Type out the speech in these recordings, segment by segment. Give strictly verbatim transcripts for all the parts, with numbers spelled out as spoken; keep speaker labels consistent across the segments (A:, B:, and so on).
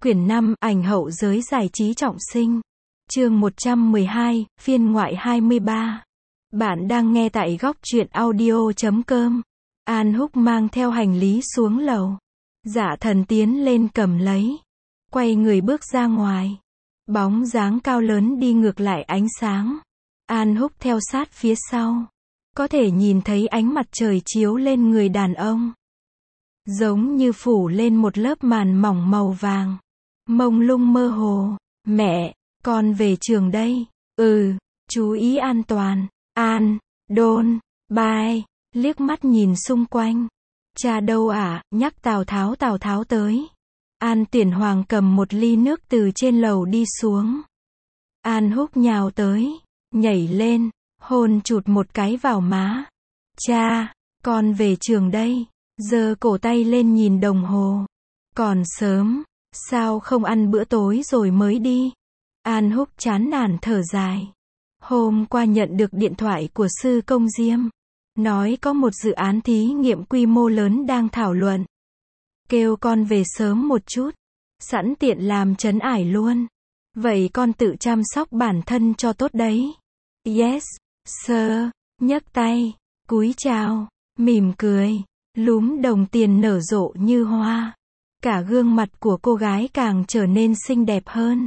A: Quyển năm, ảnh hậu giới giải trí trọng sinh. Chương một trăm mười hai, phiên ngoại hai mươi ba. Bạn đang nghe tại góc truyện audio chấm com. An Húc mang theo hành lý xuống lầu. Dạ Thần tiến lên cầm lấy. Quay người bước ra ngoài. Bóng dáng cao lớn đi ngược lại ánh sáng. An Húc theo sát phía sau. Có thể nhìn thấy ánh mặt trời chiếu lên người đàn ông. Giống như phủ lên một lớp màn mỏng màu vàng. Mông lung mơ hồ. Mẹ, con về trường đây. Ừ, chú ý an toàn. An, Đôn, bye. Liếc mắt nhìn xung quanh. Cha đâu ạ? Nhắc Tào Tháo Tào Tháo tới. An Tuyển Hoàng cầm một ly nước từ trên lầu đi xuống. An Húc nhào tới, nhảy lên, hôn chụt một cái vào má. Cha, con về trường đây. Giơ cổ tay lên nhìn đồng hồ. Còn sớm, sao không ăn bữa tối rồi mới đi? An Húc chán nản thở dài. Hôm qua nhận được điện thoại của sư công Diêm. Nói có một dự án thí nghiệm quy mô lớn đang thảo luận. Kêu con về sớm một chút. Sẵn tiện làm trấn ải luôn. Vậy con tự chăm sóc bản thân cho tốt đấy. Yes, sir. Nhấc tay, cúi chào, mỉm cười. Lúm đồng tiền nở rộ như hoa. Cả gương mặt của cô gái càng trở nên xinh đẹp hơn.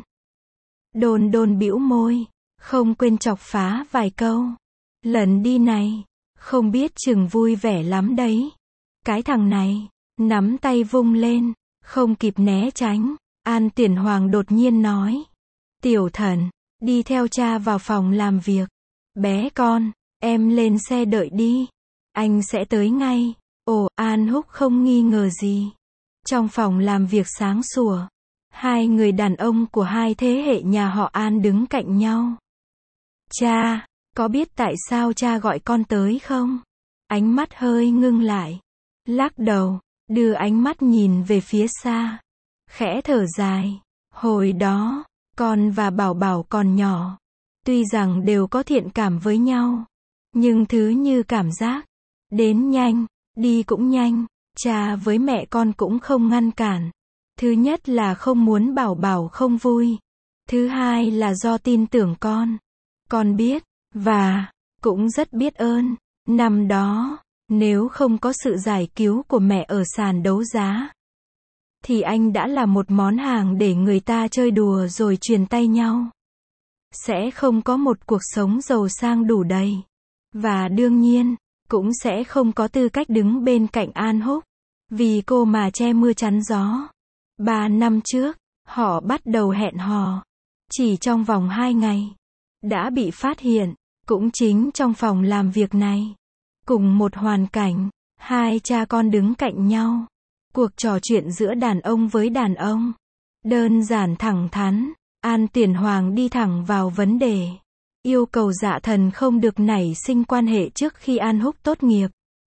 A: Đôn Đôn bĩu môi, không quên chọc phá vài câu. Lần đi này, không biết chừng vui vẻ lắm đấy. Cái thằng này, nắm tay vung lên, không kịp né tránh. An Tuyển Hoàng đột nhiên nói. Tiểu Thần, đi theo cha vào phòng làm việc. Bé con, em lên xe đợi đi. Anh sẽ tới ngay. Ồ, An Húc không nghi ngờ gì. Trong phòng làm việc sáng sủa, hai người đàn ông của hai thế hệ nhà họ An đứng cạnh nhau. Cha, có biết tại sao cha gọi con tới không? Ánh mắt hơi ngưng lại. Lắc đầu, đưa ánh mắt nhìn về phía xa. Khẽ thở dài. Hồi đó, con và Bảo Bảo còn nhỏ. Tuy rằng đều có thiện cảm với nhau. Nhưng thứ như cảm giác. Đến nhanh, đi cũng nhanh. Cha với mẹ con cũng không ngăn cản. Thứ nhất là không muốn Bảo Bảo không vui. Thứ hai là do tin tưởng con. Con biết, và cũng rất biết ơn. Năm đó, nếu không có sự giải cứu của mẹ ở sàn đấu giá, thì anh đã là một món hàng để người ta chơi đùa rồi truyền tay nhau. Sẽ không có một cuộc sống giàu sang đủ đầy. Và đương nhiên, cũng sẽ không có tư cách đứng bên cạnh An Húc. Vì cô mà che mưa chắn gió. Ba năm trước, họ bắt đầu hẹn hò. Chỉ trong vòng hai ngày, đã bị phát hiện. Cũng chính trong phòng làm việc này. Cùng một hoàn cảnh, hai cha con đứng cạnh nhau. Cuộc trò chuyện giữa đàn ông với đàn ông. Đơn giản thẳng thắn. An Tuyển Hoàng đi thẳng vào vấn đề. Yêu cầu Dạ Thần không được nảy sinh quan hệ trước khi An Húc tốt nghiệp.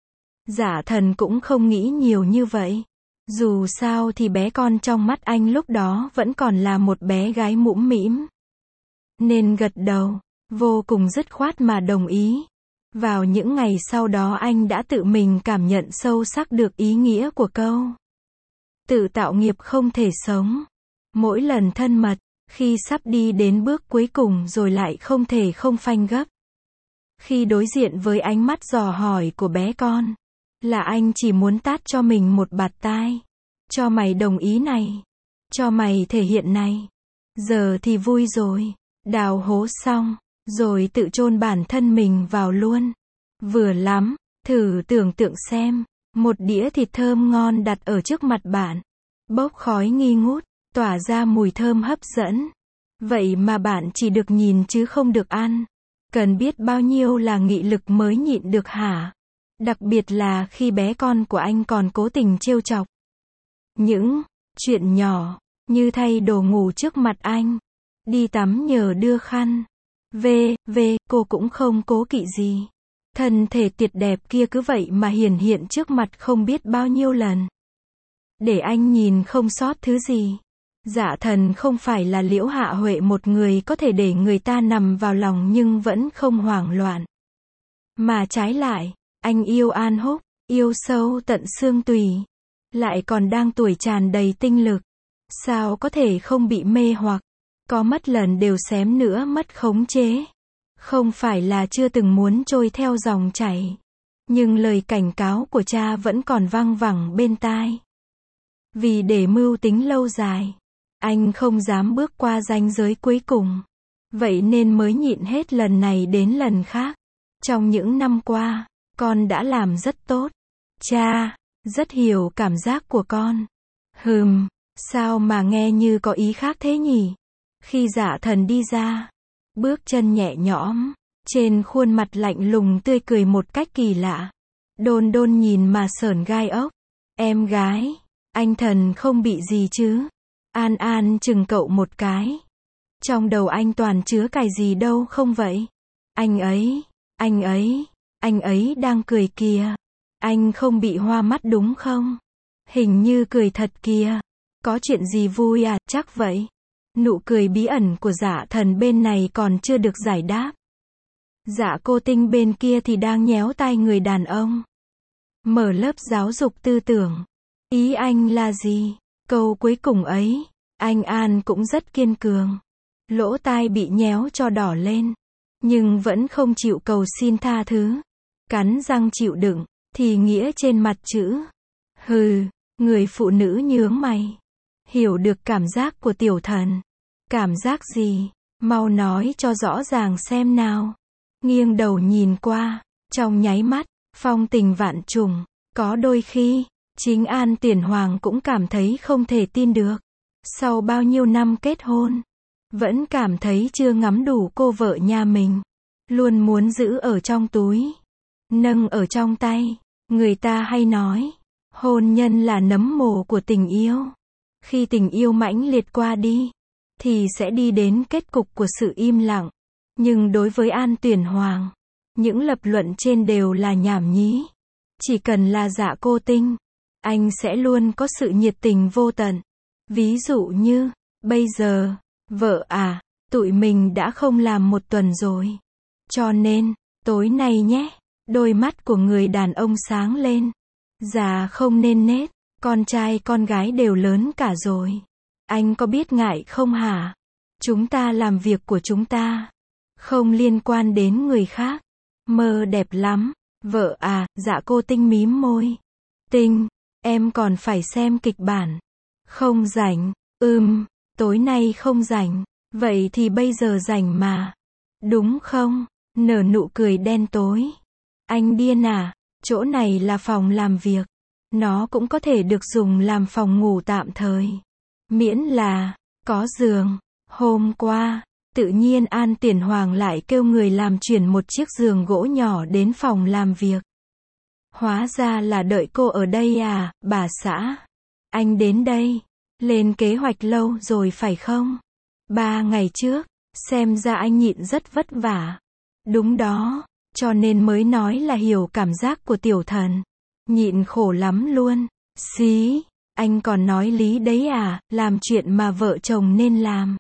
A: Dạ Thần cũng không nghĩ nhiều như vậy. Dù sao thì bé con trong mắt anh lúc đó vẫn còn là một bé gái mũm mĩm. Nên gật đầu, vô cùng dứt khoát mà đồng ý. Vào những ngày sau đó anh đã tự mình cảm nhận sâu sắc được ý nghĩa của câu tự tạo nghiệp không thể sống. Mỗi lần thân mật, khi sắp đi đến bước cuối cùng rồi lại không thể không phanh gấp. Khi đối diện với ánh mắt dò hỏi của bé con, là anh chỉ muốn tát cho mình một bạt tai. Cho mày đồng ý này. Cho mày thể hiện này. Giờ thì vui rồi. Đào hố xong, rồi tự chôn bản thân mình vào luôn. Vừa lắm, thử tưởng tượng xem. Một đĩa thịt thơm ngon đặt ở trước mặt bạn. Bốc khói nghi ngút, tỏa ra mùi thơm hấp dẫn. Vậy mà bạn chỉ được nhìn chứ không được ăn. Cần biết bao nhiêu là nghị lực mới nhịn được hả? Đặc biệt là khi bé con của anh còn cố tình trêu chọc. Những chuyện nhỏ, như thay đồ ngủ trước mặt anh. Đi tắm nhờ đưa khăn. Về, về, cô cũng không cố kỵ gì. Thân thể tuyệt đẹp kia cứ vậy mà hiển hiện trước mặt không biết bao nhiêu lần. Để anh nhìn không sót thứ gì. Dạ Thần không phải là Liễu Hạ Huệ, một người có thể để người ta nằm vào lòng nhưng vẫn không hoảng loạn. Mà trái lại, anh yêu An Húc, yêu sâu tận xương tủy. Lại còn đang tuổi tràn đầy tinh lực. Sao có thể không bị mê hoặc, có mất lần đều xém nữa mất khống chế. Không phải là chưa từng muốn trôi theo dòng chảy, nhưng lời cảnh cáo của cha vẫn còn văng vẳng bên tai. Vì để mưu tính lâu dài, anh không dám bước qua ranh giới cuối cùng. Vậy nên mới nhịn hết lần này đến lần khác. Trong những năm qua, con đã làm rất tốt. Cha, rất hiểu cảm giác của con. Hừm, sao mà nghe như có ý khác thế nhỉ? Khi Dạ Thần đi ra, bước chân nhẹ nhõm, trên khuôn mặt lạnh lùng tươi cười một cách kỳ lạ. Đôn Đôn nhìn mà sởn gai ốc. Em gái, anh Thần không bị gì chứ? An An chừng cậu một cái. Trong đầu anh toàn chứa cái gì đâu không vậy? Anh ấy, anh ấy, anh ấy đang cười kìa. Anh không bị hoa mắt đúng không? Hình như cười thật kìa. Có chuyện gì vui à, chắc vậy. Nụ cười bí ẩn của Dạ Thần bên này còn chưa được giải đáp. Dạ Cô Tinh bên kia thì đang nhéo tai người đàn ông. Mở lớp giáo dục tư tưởng. Ý anh là gì? Câu cuối cùng ấy, anh An cũng rất kiên cường. Lỗ tai bị nhéo cho đỏ lên, nhưng vẫn không chịu cầu xin tha thứ. Cắn răng chịu đựng, thì nghĩa trên mặt chữ. Hừ, người phụ nữ nhướng mày. Hiểu được cảm giác của tiểu thần. Cảm giác gì? Mau nói cho rõ ràng xem nào. Nghiêng đầu nhìn qua, trong nháy mắt, phong tình vạn trùng. Có đôi khi, chính An Tuyển Hoàng cũng cảm thấy không thể tin được. Sau bao nhiêu năm kết hôn, vẫn cảm thấy chưa ngắm đủ cô vợ nhà mình. Luôn muốn giữ ở trong túi, nâng ở trong tay. Người ta hay nói, hôn nhân là nấm mồ của tình yêu. Khi tình yêu mãnh liệt qua đi, thì sẽ đi đến kết cục của sự im lặng. Nhưng đối với An Tuyển Hoàng, những lập luận trên đều là nhảm nhí. Chỉ cần là Dạ Cô Tinh, anh sẽ luôn có sự nhiệt tình vô tận. Ví dụ như, bây giờ, vợ à, tụi mình đã không làm một tuần rồi. Cho nên, tối nay nhé, đôi mắt của người đàn ông sáng lên. Già không nên nết, con trai con gái đều lớn cả rồi. Anh có biết ngại không hả? Chúng ta làm việc của chúng ta, không liên quan đến người khác. Mơ đẹp lắm. Vợ à, Dạ Cô Tinh mím môi. Tinh, em còn phải xem kịch bản. Không rảnh. Ừm, tối nay không rảnh. Vậy thì bây giờ rảnh mà. Đúng không? Nở nụ cười đen tối. Anh điên à? Chỗ này là phòng làm việc. Nó cũng có thể được dùng làm phòng ngủ tạm thời. Miễn là, có giường. Hôm qua, tự nhiên An Tuyển Hoàng lại kêu người làm chuyển một chiếc giường gỗ nhỏ đến phòng làm việc. Hóa ra là đợi cô ở đây à, bà xã. Anh đến đây, lên kế hoạch lâu rồi phải không? Ba ngày trước, xem ra anh nhịn rất vất vả. Đúng đó, cho nên mới nói là hiểu cảm giác của tiểu thần. Nhịn khổ lắm luôn. Xí, anh còn nói lý đấy à, làm chuyện mà vợ chồng nên làm.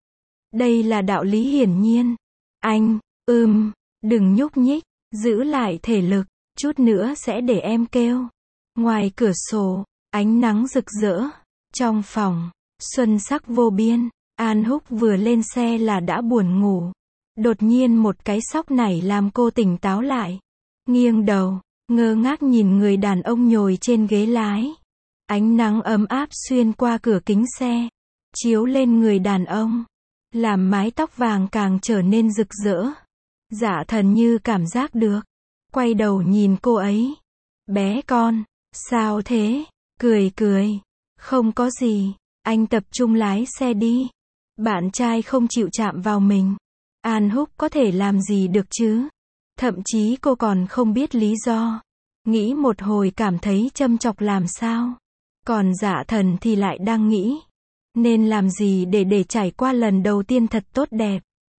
A: Đây là đạo lý hiển nhiên. Anh, ừm, đừng nhúc nhích, giữ lại thể lực, chút nữa sẽ để em kêu. Ngoài cửa sổ, ánh nắng rực rỡ. Trong phòng, xuân sắc vô biên. An Húc vừa lên xe là đã buồn ngủ. Đột nhiên một cái sóc nảy làm cô tỉnh táo lại. Nghiêng đầu, ngơ ngác nhìn người đàn ông nhồi trên ghế lái. Ánh nắng ấm áp xuyên qua cửa kính xe, chiếu lên người đàn ông, làm mái tóc vàng càng trở nên rực rỡ. Dạ Thần như cảm giác được, quay đầu nhìn cô ấy. Bé con, sao thế? Cười cười. Không có gì, anh tập trung lái xe đi. Bạn trai không chịu chạm vào mình. An Húc có thể làm gì được chứ? Thậm chí cô còn không biết lý do. Nghĩ một hồi cảm thấy châm chọc làm sao. Còn Dạ Thần thì lại đang nghĩ, nên làm gì để để trải qua lần đầu tiên thật tốt đẹp.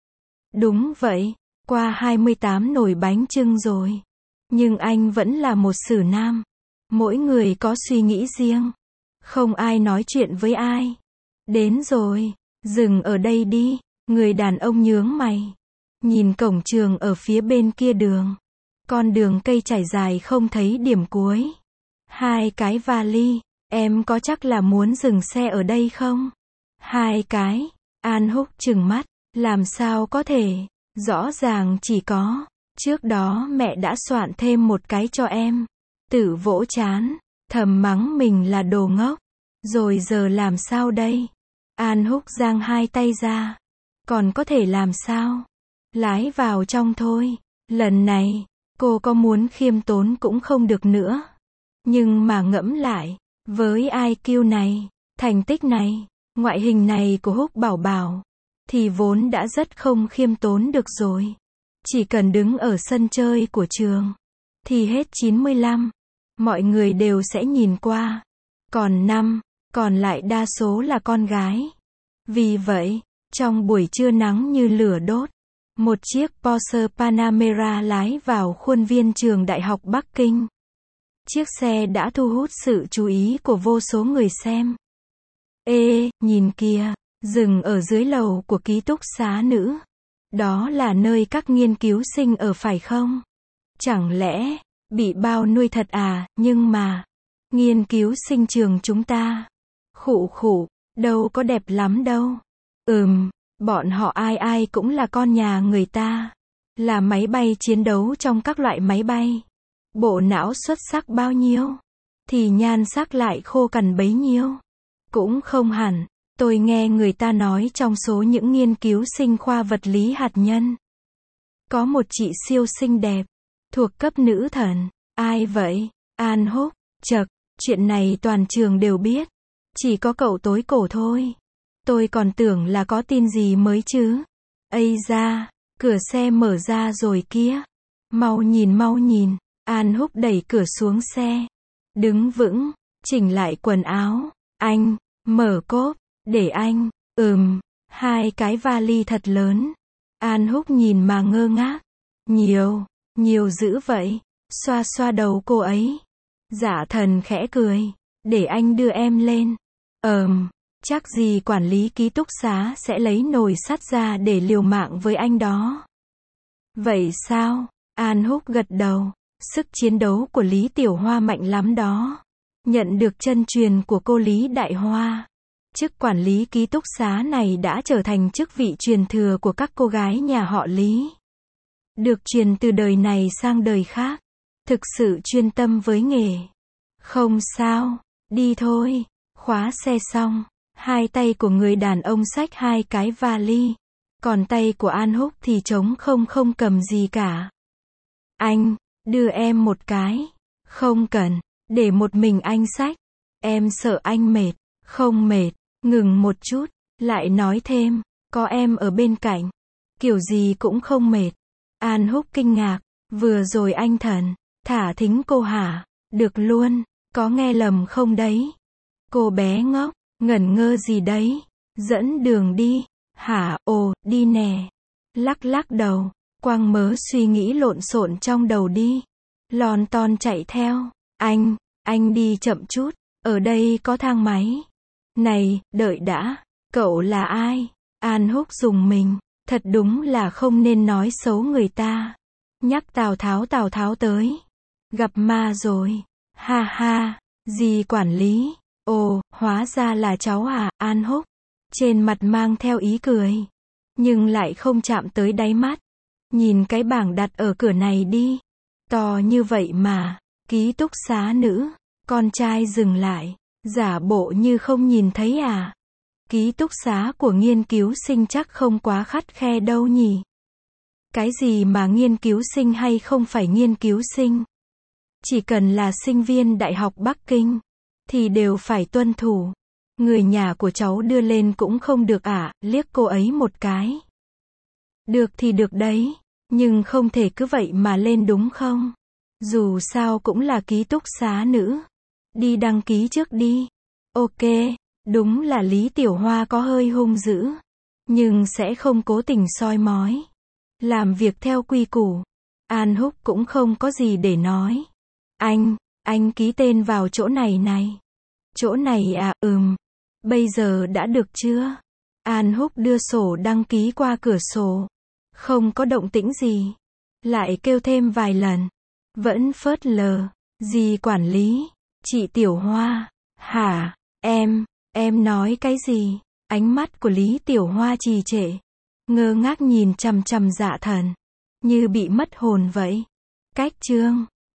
A: Đúng vậy, qua hai mươi tám nồi bánh chưng rồi. Nhưng anh vẫn là một xử nam. Mỗi người có suy nghĩ riêng. Không ai nói chuyện với ai. Đến rồi, dừng ở đây đi. Người đàn ông nhướng mày. Nhìn cổng trường ở phía bên kia đường. Con đường cây trải dài không thấy điểm cuối. Hai cái vali. Em có chắc là muốn dừng xe ở đây không? Hai cái. An Húc trừng mắt. Làm sao có thể? Rõ ràng chỉ có. Trước đó mẹ đã soạn thêm một cái cho em. Tử vỗ chán. Thầm mắng mình là đồ ngốc. Rồi giờ làm sao đây? An Húc giang hai tay ra. Còn có thể làm sao? Lái vào trong thôi. Lần này, cô có muốn khiêm tốn cũng không được nữa. Nhưng mà ngẫm lại, với i kiu này, thành tích này, ngoại hình này của Húc Bảo Bảo, thì vốn đã rất không khiêm tốn được rồi. Chỉ cần đứng ở sân chơi của trường, thì hết chín mươi lăm, mọi người đều sẽ nhìn qua. Còn năm, còn lại đa số là con gái. Vì vậy, trong buổi trưa nắng như lửa đốt, một chiếc Porsche Panamera lái vào khuôn viên trường Đại học Bắc Kinh. Chiếc xe đã thu hút sự chú ý của vô số người xem. Ê, nhìn kìa, dừng ở dưới lầu của ký túc xá nữ. Đó là nơi các nghiên cứu sinh ở phải không? Chẳng lẽ, bị bao nuôi thật à, nhưng mà, nghiên cứu sinh trường chúng ta. Khụ khụ, đâu có đẹp lắm đâu. Ừm, bọn họ ai ai cũng là con nhà người ta. Là máy bay chiến đấu trong các loại máy bay. Bộ não xuất sắc bao nhiêu, thì nhan sắc lại khô cằn bấy nhiêu. Cũng không hẳn, tôi nghe người ta nói trong số những nghiên cứu sinh khoa vật lý hạt nhân, có một chị siêu xinh đẹp, thuộc cấp nữ thần. Ai vậy? An Húc, chậc, chuyện này toàn trường đều biết. Chỉ có cậu tối cổ thôi. Tôi còn tưởng là có tin gì mới chứ. Ây da, cửa xe mở ra rồi kia. Mau nhìn mau nhìn. An Húc đẩy cửa xuống xe. Đứng vững, chỉnh lại quần áo. Anh, mở cốp, để anh, ừm, hai cái vali thật lớn. An Húc nhìn mà ngơ ngác. Nhiều, nhiều dữ vậy. Xoa xoa đầu cô ấy. Dạ thần khẽ cười. Để anh đưa em lên. Ờm, chắc gì quản lý ký túc xá sẽ lấy nồi sắt ra để liều mạng với anh đó. Vậy sao? An Húc gật đầu. Sức chiến đấu của Lý Tiểu Hoa mạnh lắm đó. Nhận được chân truyền của cô Lý Đại Hoa. Chức quản lý ký túc xá này đã trở thành chức vị truyền thừa của các cô gái nhà họ Lý. Được truyền từ đời này sang đời khác. Thực sự chuyên tâm với nghề. Không sao, đi thôi. Khóa xe xong, hai tay của người đàn ông xách hai cái vali. Còn tay của An Húc thì trống không không cầm gì cả. Anh, đưa em một cái. Không cần, để một mình anh xách. Em sợ anh mệt. Không mệt, ngừng một chút, lại nói thêm, có em ở bên cạnh. Kiểu gì cũng không mệt. An Húc kinh ngạc, vừa rồi anh thần, thả thính cô hả? Được luôn, có nghe lầm không đấy? Cô bé ngốc, ngẩn ngơ gì đấy? Dẫn đường đi. Hả, ồ, đi nè. Lắc lắc đầu, quăng mớ suy nghĩ lộn xộn trong đầu đi. Lon ton chạy theo. Anh, anh đi chậm chút, ở đây có thang máy. Này, đợi đã, cậu là ai? An Húc dùng mình, thật đúng là không nên nói xấu người ta. Nhắc Tào Tháo Tào Tháo tới. Gặp ma rồi. Ha ha, gì quản lý? Ồ, hóa ra là cháu à, An Húc. Trên mặt mang theo ý cười. Nhưng lại không chạm tới đáy mắt. Nhìn cái bảng đặt ở cửa này đi. To như vậy mà. Ký túc xá nữ. Con trai dừng lại. Giả bộ như không nhìn thấy à. Ký túc xá của nghiên cứu sinh chắc không quá khắt khe đâu nhỉ. Cái gì mà nghiên cứu sinh hay không phải nghiên cứu sinh. Chỉ cần là sinh viên Đại học Bắc Kinh. Thì đều phải tuân thủ. Người nhà của cháu đưa lên cũng không được à, liếc cô ấy một cái. Được thì được đấy. Nhưng không thể cứ vậy mà lên đúng không? Dù sao cũng là ký túc xá nữ. Đi đăng ký trước đi. Ok, đúng là Lý Tiểu Hoa có hơi hung dữ. Nhưng sẽ không cố tình soi mói. Làm việc theo quy củ. An Húc cũng không có gì để nói. Anh, anh ký tên vào chỗ này này. Chỗ này à, ừm. Bây giờ đã được chưa? An Húc đưa sổ đăng ký qua cửa sổ. Không có động tĩnh gì. Lại kêu thêm vài lần. Vẫn phớt lờ. Gì quản lý? Chị Tiểu Hoa. Hả, em, em nói cái gì? Ánh mắt của Lý Tiểu Hoa trì trệ, ngơ ngác nhìn chằm chằm Dạ Thần, như bị mất hồn vậy. Cách chương